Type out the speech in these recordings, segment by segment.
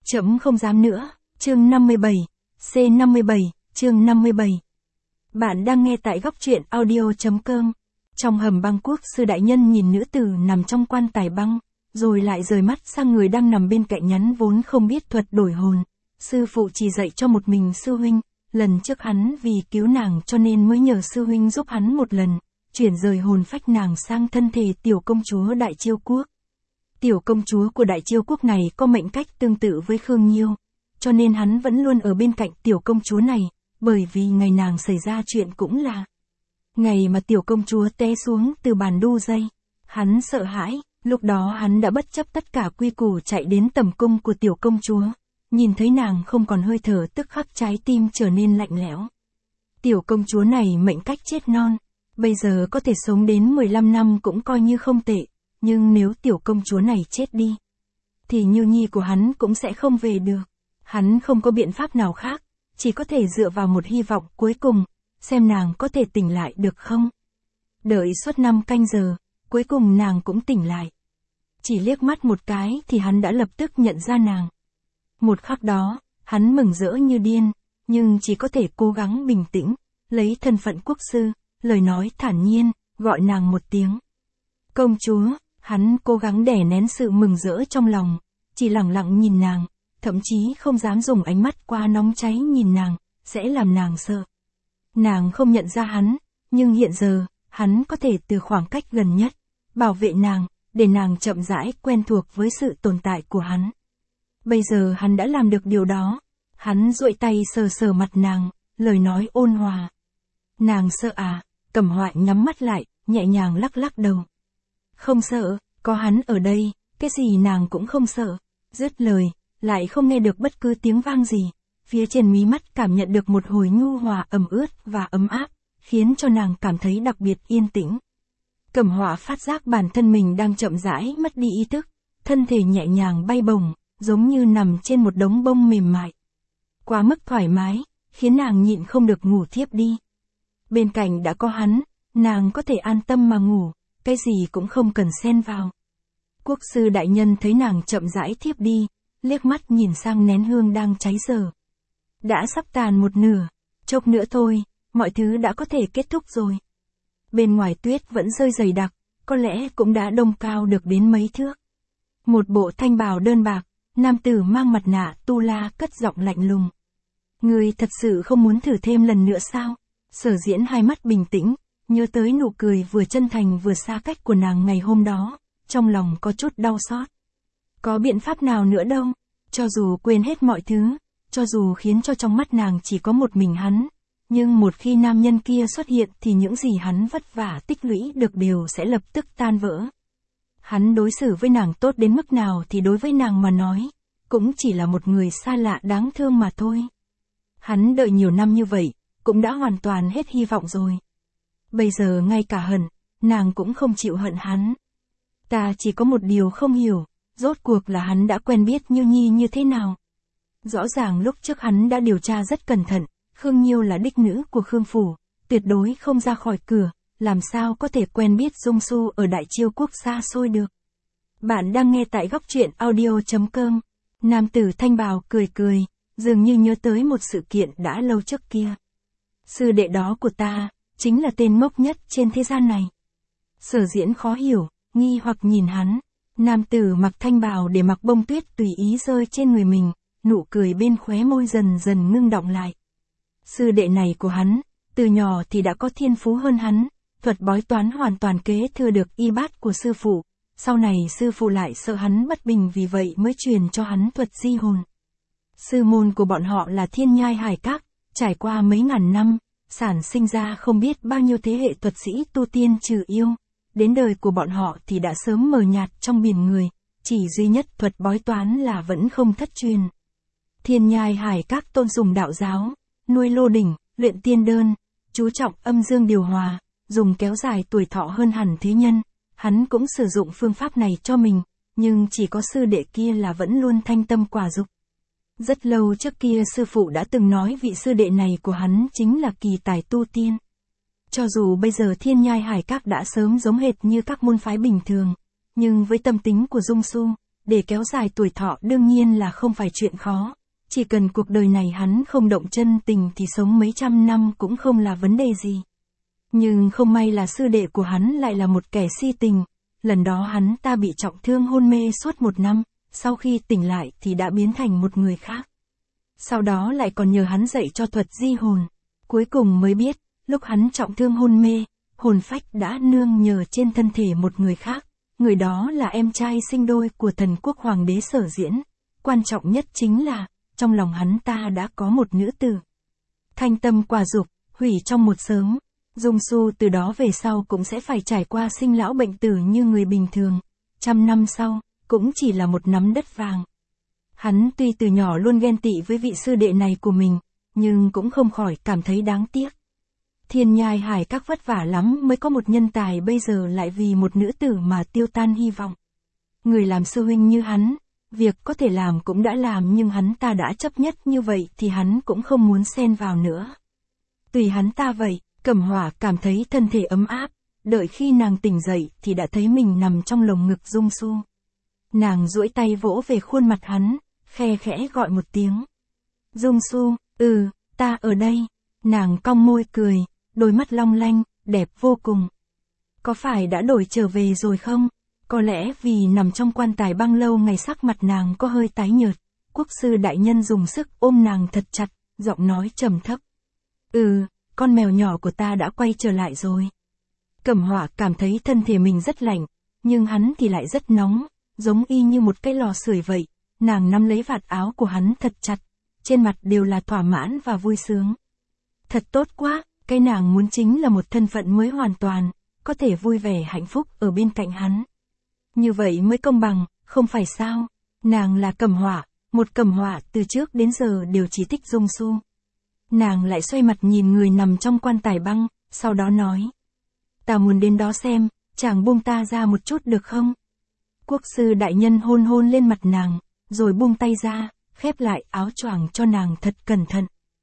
Trẫm không dám nữa, chương 57, C57, chương 57. Bạn đang nghe tại góc truyện audio.com. Trong hầm băng quốc sư đại nhân nhìn nữ tử nằm trong quan tài băng, rồi lại rời mắt sang người đang nằm bên cạnh nhắn vốn không biết thuật đổi hồn. Sư phụ chỉ dạy cho một mình sư huynh, lần trước hắn vì cứu nàng cho nên mới nhờ sư huynh giúp hắn một lần, chuyển rời hồn phách nàng sang thân thể tiểu công chúa Đại Chiêu Quốc. Tiểu công chúa của Đại Chiêu Quốc này có mệnh cách tương tự với Khương Nhiêu, cho nên hắn vẫn luôn ở bên cạnh tiểu công chúa này, bởi vì ngày nàng xảy ra chuyện cũng là ngày mà tiểu công chúa té xuống từ bàn đu dây. Hắn sợ hãi, lúc đó hắn đã bất chấp tất cả quy củ chạy đến tầm cung của tiểu công chúa, nhìn thấy nàng không còn hơi thở tức khắc trái tim trở nên lạnh lẽo. Tiểu công chúa này mệnh cách chết non, bây giờ có thể sống đến 15 năm cũng coi như không tệ. Nhưng nếu tiểu công chúa này chết đi, thì Nhiêu Nhi của hắn cũng sẽ không về được. Hắn không có biện pháp nào khác, chỉ có thể dựa vào một hy vọng cuối cùng, xem nàng có thể tỉnh lại được không. Đợi suốt 5 canh giờ, cuối cùng nàng cũng tỉnh lại. Chỉ liếc mắt một cái thì hắn đã lập tức nhận ra nàng. Một khắc đó, hắn mừng rỡ như điên, nhưng chỉ có thể cố gắng bình tĩnh, lấy thân phận quốc sư, lời nói thản nhiên, gọi nàng một tiếng công chúa. Hắn cố gắng đè nén sự mừng rỡ trong lòng, chỉ lặng lặng nhìn nàng, thậm chí không dám dùng ánh mắt quá nóng cháy nhìn nàng, sẽ làm nàng sợ. Nàng không nhận ra hắn, nhưng hiện giờ, hắn có thể từ khoảng cách gần nhất, bảo vệ nàng, để nàng chậm rãi quen thuộc với sự tồn tại của hắn. Bây giờ hắn đã làm được điều đó, hắn duỗi tay sờ sờ mặt nàng, lời nói ôn hòa. Nàng sợ à? Cẩm Hoại nhắm mắt lại, nhẹ nhàng lắc lắc đầu. Không sợ, có hắn ở đây, cái gì nàng cũng không sợ. Dứt lời, lại không nghe được bất cứ tiếng vang gì. Phía trên mí mắt cảm nhận được một hồi nhu hòa ẩm ướt và ấm áp, khiến cho nàng cảm thấy đặc biệt yên tĩnh. Cẩm Họa phát giác bản thân mình đang chậm rãi mất đi ý thức, thân thể nhẹ nhàng bay bổng, giống như nằm trên một đống bông mềm mại. Quá mức thoải mái, khiến nàng nhịn không được ngủ thiếp đi. Bên cạnh đã có hắn, nàng có thể an tâm mà ngủ, cái gì cũng không cần xen vào. Quốc sư đại nhân thấy nàng chậm rãi thiếp đi, liếc mắt nhìn sang nén hương đang cháy dở. Đã sắp tàn một nửa, chốc nữa thôi, mọi thứ đã có thể kết thúc rồi. Bên ngoài tuyết vẫn rơi dày đặc, có lẽ cũng đã đông cao được đến mấy thước. Một bộ thanh bào đơn bạc, nam tử mang mặt nạ tu la cất giọng lạnh lùng. Ngươi thật sự không muốn thử thêm lần nữa sao? Sở Diễn hai mắt bình tĩnh, nhớ tới nụ cười vừa chân thành vừa xa cách của nàng ngày hôm đó, trong lòng có chút đau xót. Có biện pháp nào nữa đâu, cho dù quên hết mọi thứ, cho dù khiến cho trong mắt nàng chỉ có một mình hắn, nhưng một khi nam nhân kia xuất hiện thì những gì hắn vất vả tích lũy được đều sẽ lập tức tan vỡ. Hắn đối xử với nàng tốt đến mức nào thì đối với nàng mà nói, cũng chỉ là một người xa lạ đáng thương mà thôi. Hắn đợi nhiều năm như vậy, cũng đã hoàn toàn hết hy vọng rồi. Bây giờ ngay cả hận, nàng cũng không chịu hận hắn. Ta chỉ có một điều không hiểu, rốt cuộc là hắn đã quen biết Nhiêu Nhi như thế nào. Rõ ràng lúc trước hắn đã điều tra rất cẩn thận, Khương Nhiêu là đích nữ của Khương Phủ, tuyệt đối không ra khỏi cửa, làm sao có thể quen biết Dung Su ở Đại Chiêu Quốc xa xôi được. Bạn đang nghe tại góc truyện audio.com. Nam tử thanh bào cười cười, dường như nhớ tới một sự kiện đã lâu trước kia. Sư đệ đó của ta, chính là tên ngốc nhất trên thế gian này. Sở Diễn khó hiểu, nghi hoặc nhìn hắn. Nam tử mặc thanh bào để mặc bông tuyết tùy ý rơi trên người mình, nụ cười bên khóe môi dần dần ngưng đọng lại. Sư đệ này của hắn, từ nhỏ thì đã có thiên phú hơn hắn, thuật bói toán hoàn toàn kế thừa được y bát của sư phụ. Sau này sư phụ lại sợ hắn bất bình vì vậy mới truyền cho hắn thuật di hồn. Sư môn của bọn họ là Thiên Nhai Hải Các, trải qua mấy ngàn năm, sản sinh ra không biết bao nhiêu thế hệ thuật sĩ tu tiên trừ yêu. Đến đời của bọn họ thì đã sớm mờ nhạt trong biển người, chỉ duy nhất thuật bói toán là vẫn không thất truyền. Thiên Nhai Hải Các tôn sùng đạo giáo, nuôi lô đỉnh, luyện tiên đơn, chú trọng âm dương điều hòa, dùng kéo dài tuổi thọ hơn hẳn thế nhân. Hắn cũng sử dụng phương pháp này cho mình, nhưng chỉ có sư đệ kia là vẫn luôn thanh tâm quả dục. Rất lâu trước kia sư phụ đã từng nói vị sư đệ này của hắn chính là kỳ tài tu tiên. Cho dù bây giờ Thiên Nhai Hải Các đã sớm giống hệt như các môn phái bình thường, nhưng với tâm tính của Dung Su, để kéo dài tuổi thọ đương nhiên là không phải chuyện khó. Chỉ cần cuộc đời này hắn không động chân tình thì sống mấy trăm năm cũng không là vấn đề gì. Nhưng không may là sư đệ của hắn lại là một kẻ si tình. Lần đó hắn ta bị trọng thương hôn mê suốt 1 năm, sau khi tỉnh lại thì đã biến thành một người khác. Sau đó lại còn nhờ hắn dạy cho thuật di hồn. Cuối cùng mới biết, lúc hắn trọng thương hôn mê, hồn phách đã nương nhờ trên thân thể một người khác. Người đó là em trai sinh đôi của thần quốc hoàng đế Sở Diễn. Quan trọng nhất chính là, trong lòng hắn ta đã có một nữ tử. Thanh tâm quả dục, hủy trong một sớm. Dung Su từ đó về sau cũng sẽ phải trải qua sinh lão bệnh tử như người bình thường. 100 năm sau, cũng chỉ là một nắm đất vàng. Hắn tuy từ nhỏ luôn ghen tị với vị sư đệ này của mình, nhưng cũng không khỏi cảm thấy đáng tiếc. Thiên nhai hải các vất vả lắm mới có một nhân tài bây giờ lại vì một nữ tử mà tiêu tan hy vọng. Người làm sư huynh như hắn, việc có thể làm cũng đã làm nhưng hắn ta đã chấp nhất như vậy thì hắn cũng không muốn xen vào nữa. Tùy hắn ta vậy, Cẩm Hỏa cảm thấy thân thể ấm áp, đợi khi nàng tỉnh dậy thì đã thấy mình nằm trong lồng ngực Dung Su. Nàng duỗi tay vỗ về khuôn mặt hắn, khe khẽ gọi một tiếng. Dung Su, ta ở đây. Nàng cong môi cười, đôi mắt long lanh, đẹp vô cùng. Có phải đã đổi trở về rồi không? Có lẽ vì nằm trong quan tài băng lâu ngày sắc mặt nàng có hơi tái nhợt. Quốc sư đại nhân dùng sức ôm nàng thật chặt, giọng nói trầm thấp. Con mèo nhỏ của ta đã quay trở lại rồi. Cẩm Hỏa cảm thấy thân thể mình rất lạnh, nhưng hắn thì lại rất nóng, giống y như một cái lò sưởi vậy. Nàng nắm lấy vạt áo của hắn thật chặt, trên mặt đều là thỏa mãn và vui sướng. Thật tốt quá, cái nàng muốn chính là một thân phận mới hoàn toàn, có thể vui vẻ hạnh phúc ở bên cạnh hắn. Như vậy mới công bằng, không phải sao? Nàng là Cẩm Hỏa, một Cẩm Hỏa từ trước đến giờ đều chỉ thích Dung Su. Nàng lại xoay mặt nhìn người nằm trong quan tài băng, sau đó nói. Ta muốn đến đó xem, chàng buông ta ra một chút được không? Quốc sư đại nhân hôn hôn lên mặt nàng, rồi buông tay ra, khép lại áo choàng cho nàng thật cẩn thận.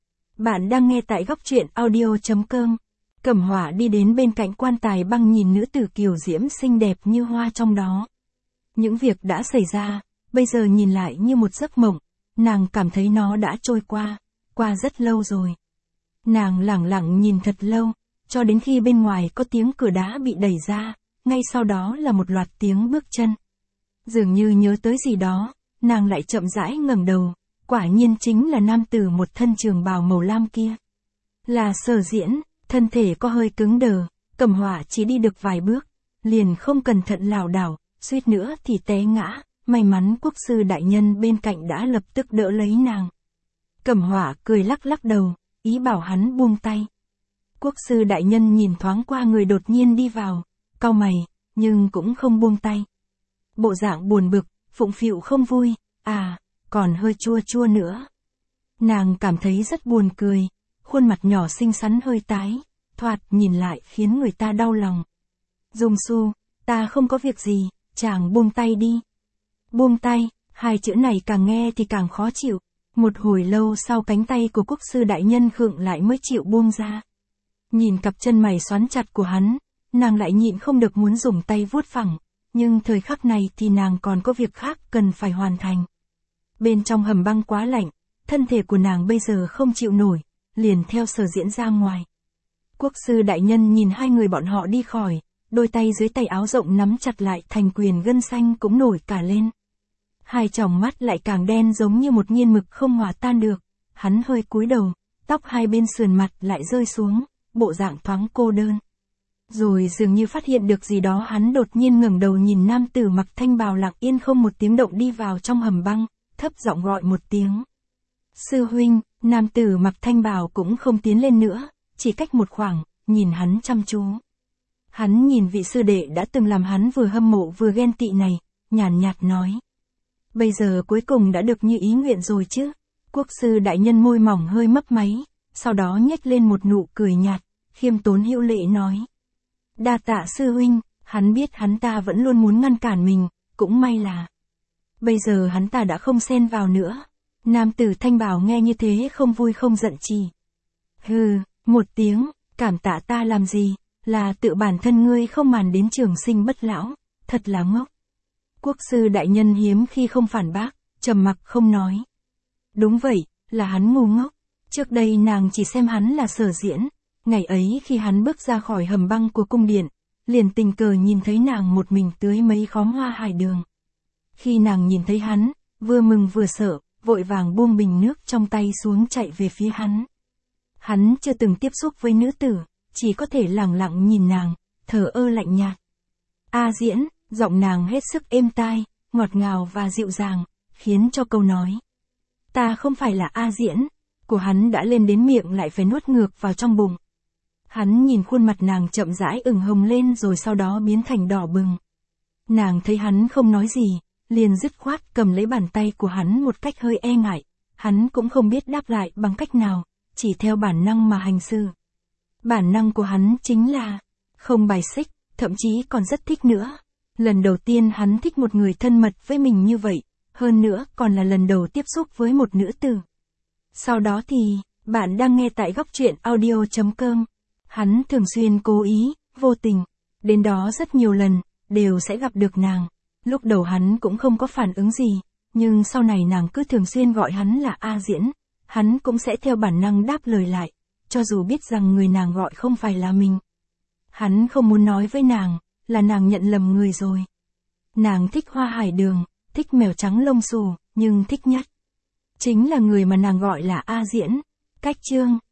Bạn đang nghe tại góc truyện audio.com. Cẩm Hỏa đi đến bên cạnh quan tài băng nhìn nữ tử kiều diễm xinh đẹp như hoa trong đó. Những việc đã xảy ra, bây giờ nhìn lại như một giấc mộng, nàng cảm thấy nó đã trôi qua rất lâu rồi. Nàng lẳng lặng nhìn thật lâu, cho đến khi bên ngoài có tiếng cửa đá bị đẩy ra, ngay sau đó là một loạt tiếng bước chân. Dường như nhớ tới gì đó, nàng lại chậm rãi ngẩng đầu, quả nhiên chính là nam tử một thân trường bào màu lam kia. Là Sở Diễn, thân thể có hơi cứng đờ, Cẩm Hỏa chỉ đi được vài bước, liền không cẩn thận lảo đảo, suýt nữa thì té ngã, may mắn quốc sư đại nhân bên cạnh đã lập tức đỡ lấy nàng. Cẩm Hỏa cười lắc lắc đầu, ý bảo hắn buông tay. Quốc sư đại nhân nhìn thoáng qua người đột nhiên đi vào, cau mày, nhưng cũng không buông tay. Bộ dạng buồn bực, phụng phịu không vui, còn hơi chua chua nữa. Nàng cảm thấy rất buồn cười, khuôn mặt nhỏ xinh xắn hơi tái, thoạt nhìn lại khiến người ta đau lòng. Dung Su, ta không có việc gì, chàng buông tay đi. Buông tay, hai chữ này càng nghe thì càng khó chịu. Một hồi lâu sau cánh tay của quốc sư đại nhân khựng lại mới chịu buông ra. Nhìn cặp chân mày xoắn chặt của hắn, nàng lại nhịn không được muốn dùng tay vuốt phẳng, nhưng thời khắc này thì nàng còn có việc khác cần phải hoàn thành. Bên trong hầm băng quá lạnh, thân thể của nàng bây giờ không chịu nổi, liền theo Sở Diễn ra ngoài. Quốc sư đại nhân nhìn hai người bọn họ đi khỏi, đôi tay dưới tay áo rộng nắm chặt lại thành quyền gân xanh cũng nổi cả lên. Hai tròng mắt lại càng đen giống như một nghiên mực không hòa tan được, hắn hơi cúi đầu, tóc hai bên sườn mặt lại rơi xuống, bộ dạng thoáng cô đơn. Rồi dường như phát hiện được gì đó hắn đột nhiên ngẩng đầu nhìn nam tử mặc thanh bào lặng yên không một tiếng động đi vào trong hầm băng, thấp giọng gọi một tiếng. Sư huynh, nam tử mặc thanh bào cũng không tiến lên nữa, chỉ cách một khoảng, nhìn hắn chăm chú. Hắn nhìn vị sư đệ đã từng làm hắn vừa hâm mộ vừa ghen tị này, nhàn nhạt nói. Bây giờ cuối cùng đã được như ý nguyện rồi chứ. Quốc sư đại nhân môi mỏng hơi mấp máy, sau đó nhếch lên một nụ cười nhạt, khiêm tốn hữu lễ nói. Đa tạ sư huynh, hắn biết hắn ta vẫn luôn muốn ngăn cản mình, cũng may là. Bây giờ hắn ta đã không xen vào nữa. Nam tử thanh bào nghe như thế không vui không giận chi. Hừ, một tiếng, cảm tạ ta làm gì, là tự bản thân ngươi không màng đến trường sinh bất lão, thật là ngốc. Quốc sư đại nhân hiếm khi không phản bác, trầm mặc không nói. Đúng vậy, là hắn ngu ngốc. Trước đây nàng chỉ xem hắn là Sở Diễn. Ngày ấy khi hắn bước ra khỏi hầm băng của cung điện, liền tình cờ nhìn thấy nàng một mình tưới mấy khóm hoa hải đường. Khi nàng nhìn thấy hắn, vừa mừng vừa sợ, vội vàng buông bình nước trong tay xuống chạy về phía hắn. Hắn chưa từng tiếp xúc với nữ tử, chỉ có thể lẳng lặng nhìn nàng, thờ ơ lạnh nhạt. A Diễn, giọng nàng hết sức êm tai, ngọt ngào và dịu dàng, khiến cho câu nói "ta không phải là A Diễn" của hắn đã lên đến miệng lại phải nuốt ngược vào trong bụng. Hắn nhìn khuôn mặt nàng chậm rãi ửng hồng lên rồi sau đó biến thành đỏ bừng. Nàng thấy hắn không nói gì, liền dứt khoát cầm lấy bàn tay của hắn một cách hơi e ngại. Hắn cũng không biết đáp lại bằng cách nào, chỉ theo bản năng mà hành sự. Bản năng của hắn chính là không bài xích, thậm chí còn rất thích nữa. Lần đầu tiên hắn thích một người thân mật với mình như vậy, hơn nữa còn là lần đầu tiếp xúc với một nữ tử. Sau đó thì, bạn đang nghe tại góc truyện audio.com. Hắn thường xuyên cố ý, vô tình, đến đó rất nhiều lần, đều sẽ gặp được nàng. Lúc đầu hắn cũng không có phản ứng gì, nhưng sau này nàng cứ thường xuyên gọi hắn là A Diễn, hắn cũng sẽ theo bản năng đáp lời lại, cho dù biết rằng người nàng gọi không phải là mình. Hắn không muốn nói với nàng, là nàng nhận lầm người rồi. Nàng thích hoa hải đường, thích mèo trắng lông xù, nhưng thích nhất chính là người mà nàng gọi là A Diễn. Cách chương